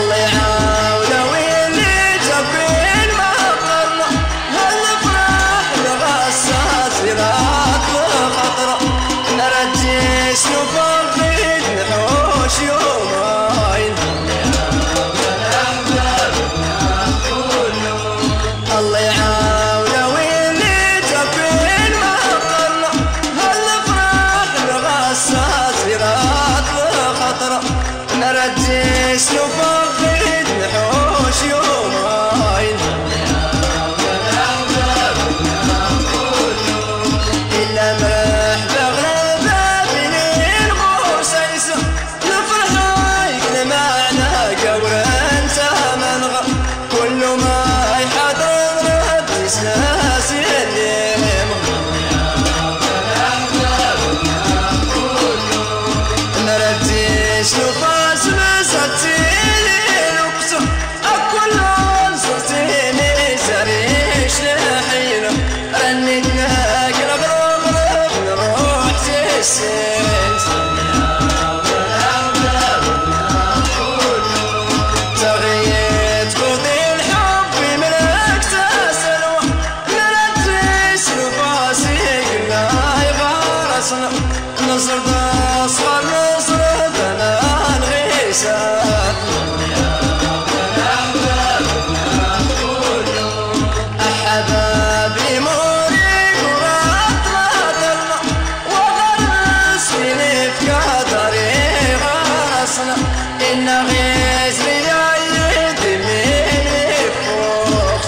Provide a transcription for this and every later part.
الله يعاونه واللي جابين ما قرنا هالفرح الغساس يراد بخطره نرجس نفرد نحوش يومين الله يعاونه واللي جابين ما قرنا هالفرح الغساس يراد بخطره نرجس نفرد نحوش يومين إلا مرحبا غلبة بنين غوسيسة نفرحة يقل معنا قورن تمنغى كل ما يحضر ربي سلاسي الليم نرجس نفاس مساتيني نقصه أكل صرتيني زريش لحينه رنتنا قرب رغرب نروح تسنت تغيت قضي الحب ملكت سلوى نرجس نفاسي قلنا يغارسنا نصر تصغر نصر بنان غيسان أحبابي موري قرات غادرنا وغرس فيني في قدري غرسنا إن غيز ليايد مني فوق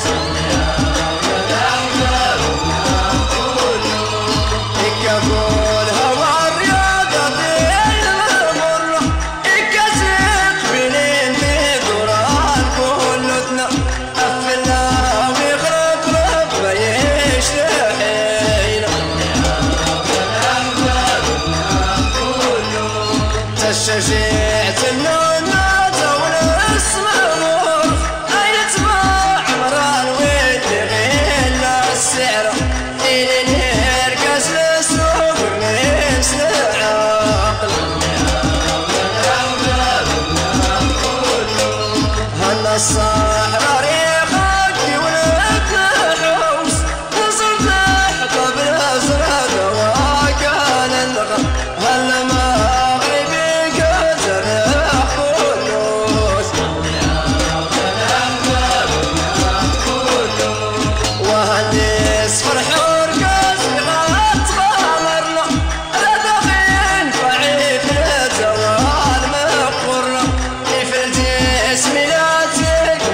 يقول هوا الرياضة دين المرة يكسب بنين بدوران كلتنا أفلا ويغرب ربا يشتحينا تشجيعت النونات والاسمر أيتباع عمران واللي غير السعر إلي نركز للسوق وننسى العقل هلا الصحراء ريقك ولدنا حوس نصر تحت بالأزرق وكان الغى هلا مغربي قدر فلوس وهندس فرحور قاسي غات غامرنا لا دخين فعيف الزوال مقرنا في الجسم لا تقبل